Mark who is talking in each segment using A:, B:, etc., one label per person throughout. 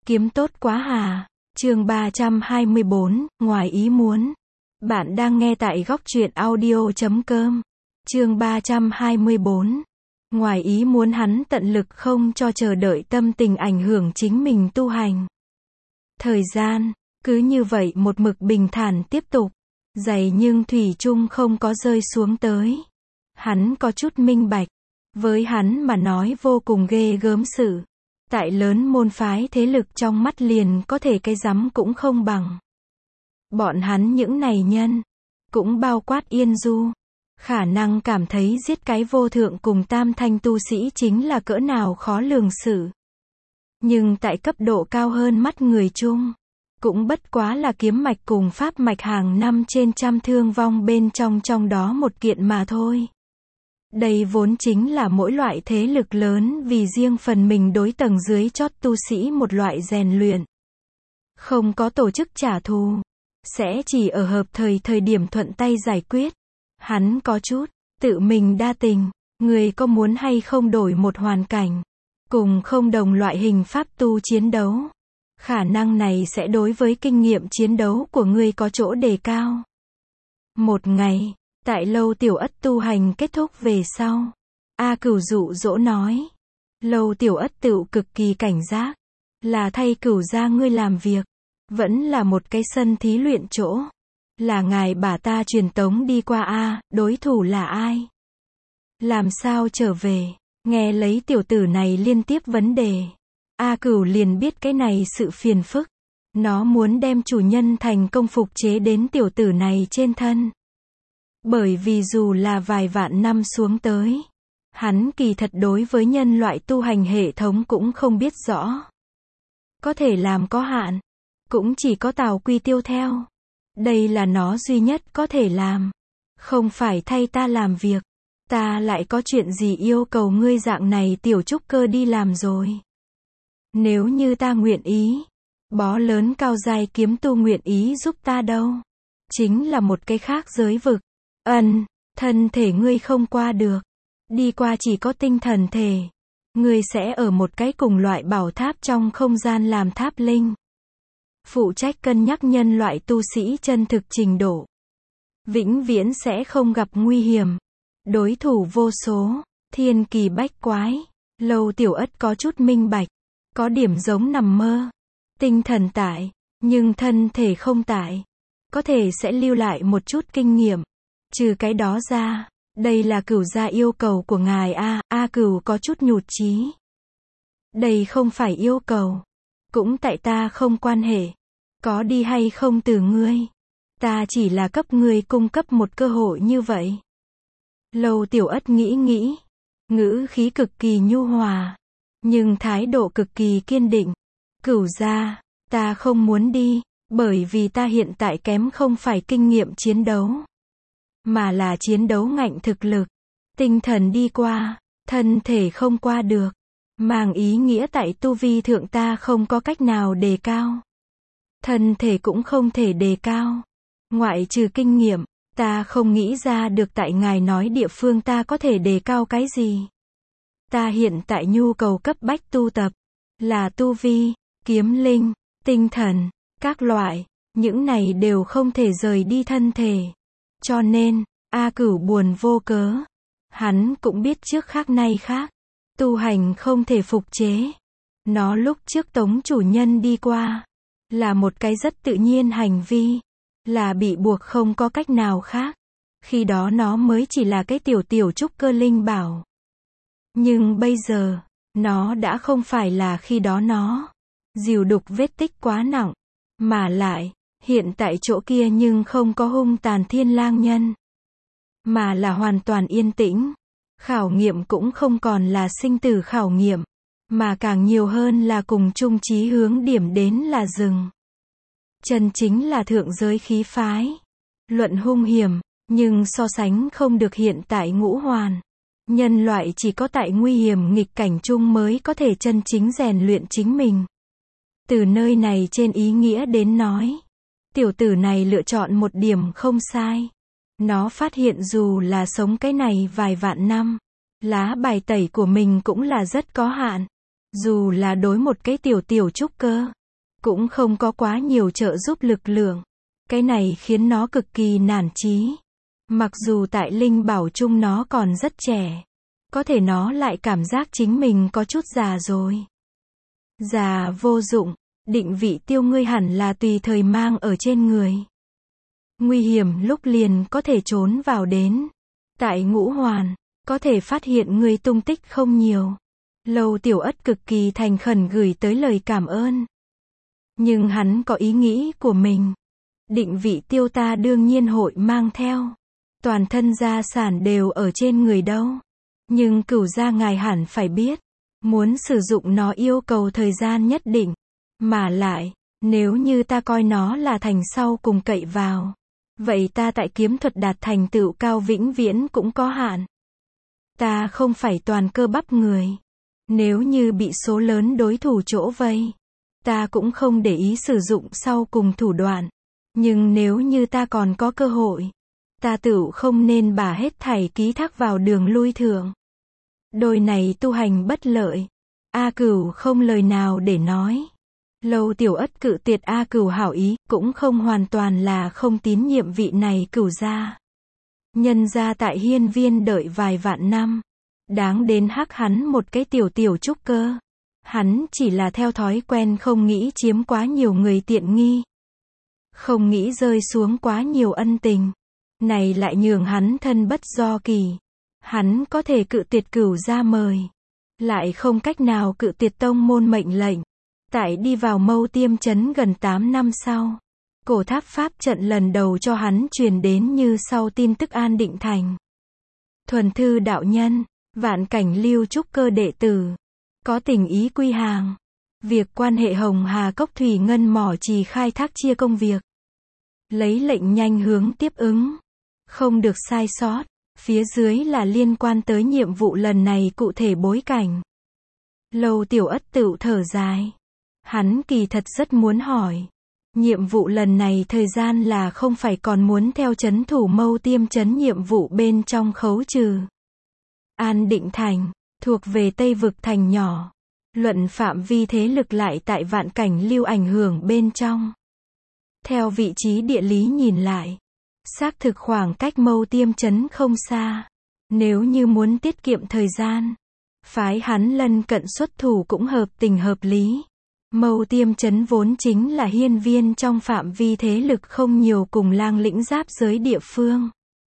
A: Kiếm tốt quá hà. Chương 324, ngoài ý muốn. Bạn đang nghe tại góc truyện audio.com. Chương 324. Ngoài ý muốn, hắn tận lực không cho chờ đợi tâm tình ảnh hưởng chính mình tu hành. Thời gian, cứ như vậy một mực bình thản tiếp tục. Dày nhưng thủy chung không có rơi xuống tới. Hắn có chút minh bạch. Với hắn mà nói vô cùng ghê gớm sự. Tại lớn môn phái thế lực trong mắt liền có thể cái rắm cũng không bằng. Bọn hắn những này nhân, cũng bao quát Yên Du, khả năng cảm thấy giết cái vô thượng cùng tam thanh tu sĩ chính là cỡ nào khó lường sự. Nhưng tại cấp độ cao hơn mắt người chung, cũng bất quá là kiếm mạch cùng pháp mạch hàng năm trên trăm thương vong bên trong đó một kiện mà thôi. Đây vốn chính là mỗi loại thế lực lớn vì riêng phần mình đối tầng dưới chót tu sĩ một loại rèn luyện. Không có tổ chức trả thù, sẽ chỉ ở hợp thời điểm thuận tay giải quyết. Hắn có chút tự mình đa tình, người có muốn hay không đổi một hoàn cảnh, cùng không đồng loại hình pháp tu chiến đấu. Khả năng này sẽ đối với kinh nghiệm chiến đấu của ngươi có chỗ đề cao. Một ngày, tại Lâu Tiểu Ất tu hành kết thúc về sau, A Cửu dụ dỗ nói. Lâu Tiểu Ất tựu cực kỳ cảnh giác. Là thay Cửu gia ngươi làm việc. Vẫn là một cái sân thí luyện chỗ. Là ngài bà ta truyền tống đi qua A, đối thủ là ai? Làm sao trở về? Nghe lấy tiểu tử này liên tiếp vấn đề. A Cửu liền biết cái này sự phiền phức. Nó muốn đem chủ nhân thành công phục chế đến tiểu tử này trên thân. Bởi vì dù là vài vạn năm xuống tới, hắn kỳ thật đối với nhân loại tu hành hệ thống cũng không biết rõ. Có thể làm có hạn, cũng chỉ có Tào Quy Tiêu theo. Đây là nó duy nhất có thể làm. Không phải thay ta làm việc, ta lại có chuyện gì yêu cầu ngươi dạng này tiểu trúc cơ đi làm rồi. Nếu như ta nguyện ý, bó lớn cao giai kiếm tu nguyện ý giúp ta đâu. Chính là một cái khác giới vực. Thân thể ngươi không qua được. Đi qua chỉ có tinh thần thể. Ngươi sẽ ở một cái cùng loại bảo tháp trong không gian làm tháp linh. Phụ trách cân nhắc nhân loại tu sĩ chân thực trình độ. Vĩnh viễn sẽ không gặp nguy hiểm. Đối thủ vô số, thiên kỳ bách quái. Lâu Tiểu Ất có chút minh bạch. Có điểm giống nằm mơ. Tinh thần tại, nhưng thân thể không tại. Có thể sẽ lưu lại một chút kinh nghiệm. Trừ cái đó ra, đây là Cửu gia yêu cầu của ngài A. A Cửu có chút nhụt chí. Đây không phải yêu cầu. Cũng tại ta không quan hệ. Có đi hay không từ ngươi. Ta chỉ là cấp ngươi cung cấp một cơ hội như vậy. Lâu Tiểu Ất nghĩ. Ngữ khí cực kỳ nhu hòa. Nhưng thái độ cực kỳ kiên định. Cửu gia, ta không muốn đi. Bởi vì ta hiện tại kém không phải kinh nghiệm chiến đấu. Mà là chiến đấu ngạnh thực lực. Tinh thần đi qua, thân thể không qua được. Mang ý nghĩa tại tu vi thượng ta không có cách nào đề cao. Thân thể cũng không thể đề cao. Ngoại trừ kinh nghiệm, ta không nghĩ ra được tại ngài nói địa phương ta có thể đề cao cái gì. Ta hiện tại nhu cầu cấp bách tu tập. Là tu vi, kiếm linh, tinh thần, các loại. Những này đều không thể rời đi thân thể. Cho nên, A Cửu buồn vô cớ. Hắn cũng biết trước khác nay khác. Tu hành không thể phục chế. Nó lúc trước tống chủ nhân đi qua. Là một cái rất tự nhiên hành vi. Là bị buộc không có cách nào khác. Khi đó nó mới chỉ là cái tiểu trúc cơ linh bảo. Nhưng bây giờ, nó đã không phải là khi đó nó. Dìu đục vết tích quá nặng. Mà lại, hiện tại chỗ kia nhưng không có hung tàn thiên lang nhân. Mà là hoàn toàn yên tĩnh. Khảo nghiệm cũng không còn là sinh tử khảo nghiệm. Mà càng nhiều hơn là cùng chung chí hướng điểm đến là rừng. Chân chính là thượng giới khí phái. Luận hung hiểm, nhưng so sánh không được hiện tại ngũ hoàn. Nhân loại chỉ có tại nguy hiểm nghịch cảnh chung mới có thể chân chính rèn luyện chính mình. Từ nơi này trên ý nghĩa đến nói. Tiểu tử này lựa chọn một điểm không sai. Nó phát hiện dù là sống cái này vài vạn năm, lá bài tẩy của mình cũng là rất có hạn. Dù là đối một cái tiểu tiểu trúc cơ, cũng không có quá nhiều trợ giúp lực lượng. Cái này khiến nó cực kỳ nản chí. Mặc dù tại linh bảo chung nó còn rất trẻ, có thể nó lại cảm giác chính mình có chút già rồi. Già vô dụng, định vị tiêu ngươi hẳn là tùy thời mang ở trên người. Nguy hiểm lúc liền có thể trốn vào đến. Tại Ngũ Hoàn, có thể phát hiện ngươi tung tích không nhiều. Lâu Tiểu Ất cực kỳ thành khẩn gửi tới lời cảm ơn. Nhưng hắn có ý nghĩ của mình. Định vị tiêu ta đương nhiên hội mang theo. Toàn thân gia sản đều ở trên người đâu. Nhưng Cửu gia ngài hẳn phải biết. Muốn sử dụng nó yêu cầu thời gian nhất định. Mà lại, nếu như ta coi nó là thành sau cùng cậy vào. Vậy ta tại kiếm thuật đạt thành tựu cao vĩnh viễn cũng có hạn. Ta không phải toàn cơ bắp người. Nếu như bị số lớn đối thủ chỗ vây, ta cũng không để ý sử dụng sau cùng thủ đoạn. Nhưng nếu như ta còn có cơ hội, ta tựu không nên bả hết thảy ký thác vào đường lui thượng. Đôi này tu hành bất lợi. A Cửu không lời nào để nói. Lâu Tiểu Ất cự tuyệt A Cửu hảo ý, cũng không hoàn toàn là không tín nhiệm vị này Cửu gia. Nhân gia tại hiên viên đợi vài vạn năm. Đáng đến hắc hắn một cái tiểu tiểu trúc cơ. Hắn chỉ là theo thói quen không nghĩ chiếm quá nhiều người tiện nghi. Không nghĩ rơi xuống quá nhiều ân tình. Này lại nhường hắn thân bất do kỳ. Hắn có thể cự tuyệt Cửu gia mời. Lại không cách nào cự tuyệt tông môn mệnh lệnh. Tại đi vào Mâu Tiêm trấn gần 8 năm sau. Cổ tháp pháp trận lần đầu cho hắn truyền đến như sau tin tức An Định Thành. Thuần thư đạo nhân, Vạn Cảnh Lưu trúc cơ đệ tử. Có tình ý quy hàng. Việc quan hệ Hồng Hà Cốc Thủy Ngân mỏ trì khai thác chia công việc. Lấy lệnh nhanh hướng tiếp ứng. Không được sai sót. Phía dưới là liên quan tới nhiệm vụ lần này cụ thể bối cảnh. Lâu Tiểu Ất tựu thở dài. Hắn kỳ thật rất muốn hỏi. Nhiệm vụ lần này thời gian là không phải còn muốn theo trấn thủ Mâu Tiêm trấn nhiệm vụ bên trong khấu trừ. An Định Thành, thuộc về Tây Vực thành nhỏ. Luận phạm vi thế lực lại tại Vạn Cảnh Lưu ảnh hưởng bên trong. Theo vị trí địa lý nhìn lại, xác thực khoảng cách Mâu Tiêm trấn không xa. Nếu như muốn tiết kiệm thời gian, phái hắn lân cận xuất thủ cũng hợp tình hợp lý. Mâu Tiêm trấn vốn chính là hiên viên trong phạm vi thế lực không nhiều cùng Lang Lĩnh giáp giới địa phương.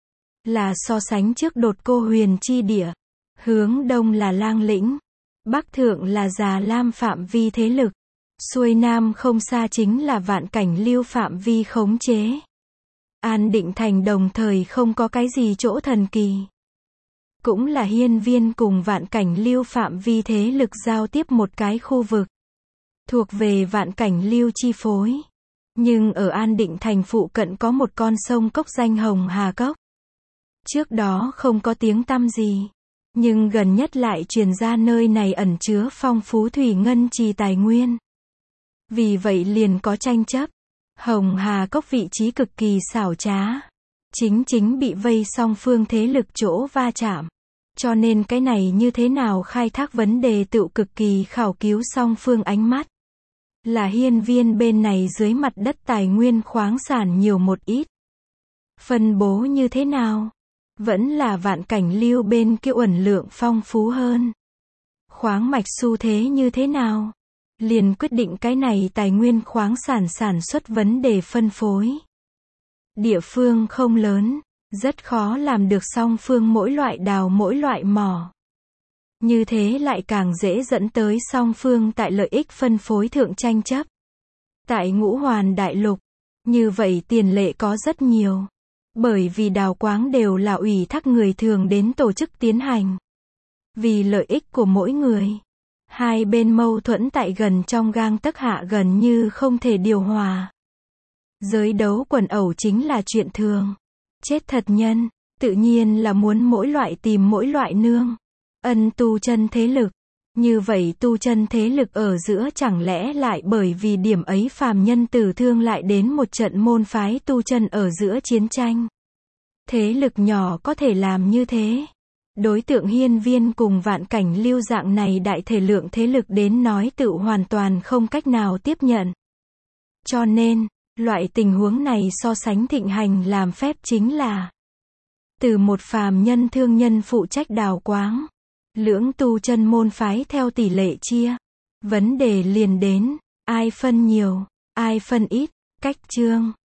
A: Là so sánh trước Đột Cô Huyền chi địa. Hướng đông là Lang Lĩnh. Bắc thượng là Già Lam phạm vi thế lực. Xuôi nam không xa chính là Vạn Cảnh Lưu phạm vi khống chế. An Định Thành đồng thời không có cái gì chỗ thần kỳ. Cũng là hiên viên cùng Vạn Cảnh Lưu phạm vi thế lực giao tiếp một cái khu vực. Thuộc về Vạn Cảnh Lưu chi phối. Nhưng ở An Định Thành phụ cận có một con sông cốc danh Hồng Hà Cốc. Trước đó không có tiếng tăm gì. Nhưng gần nhất lại truyền ra nơi này ẩn chứa phong phú thủy ngân trì tài nguyên. Vì vậy liền có tranh chấp. Hồng Hà Cốc vị trí cực kỳ xảo trá. Chính bị vây song phương thế lực chỗ va chạm. Cho nên cái này như thế nào khai thác vấn đề tựu cực kỳ khảo cứu song phương ánh mắt. Là hiên viên bên này dưới mặt đất tài nguyên khoáng sản nhiều một ít. Phân bố như thế nào? Vẫn là Vạn Cảnh Lưu bên kia uẩn lượng phong phú hơn. Khoáng mạch xu thế như thế nào? Liền quyết định cái này tài nguyên khoáng sản sản xuất vấn đề phân phối. Địa phương không lớn, rất khó làm được song phương mỗi loại đào mỗi loại mỏ. Như thế lại càng dễ dẫn tới song phương tại lợi ích phân phối thượng tranh chấp. Tại Ngũ Hoàn Đại Lục, như vậy tiền lệ có rất nhiều. Bởi vì đào quáng đều là ủy thác người thường đến tổ chức tiến hành. Vì lợi ích của mỗi người, hai bên mâu thuẫn tại gần trong gang tấc hạ gần như không thể điều hòa. Giới đấu quần ẩu chính là chuyện thường. Chết thật nhân, tự nhiên là muốn mỗi loại tìm mỗi loại nương. Ân tu chân thế lực. Như vậy tu chân thế lực ở giữa chẳng lẽ lại bởi vì điểm ấy phàm nhân tử thương lại đến một trận môn phái tu chân ở giữa chiến tranh. Thế lực nhỏ có thể làm như thế. Đối tượng hiên viên cùng vạn cảnh lưu dạng này đại thể lượng thế lực đến nói tự hoàn toàn không cách nào tiếp nhận. Cho nên, loại tình huống này so sánh thịnh hành làm phép chính là từ một phàm nhân thương nhân phụ trách đào quáng. Lưỡng tu chân môn phái theo tỷ lệ chia. Vấn đề liền đến, ai phân nhiều, ai phân ít, cách chương.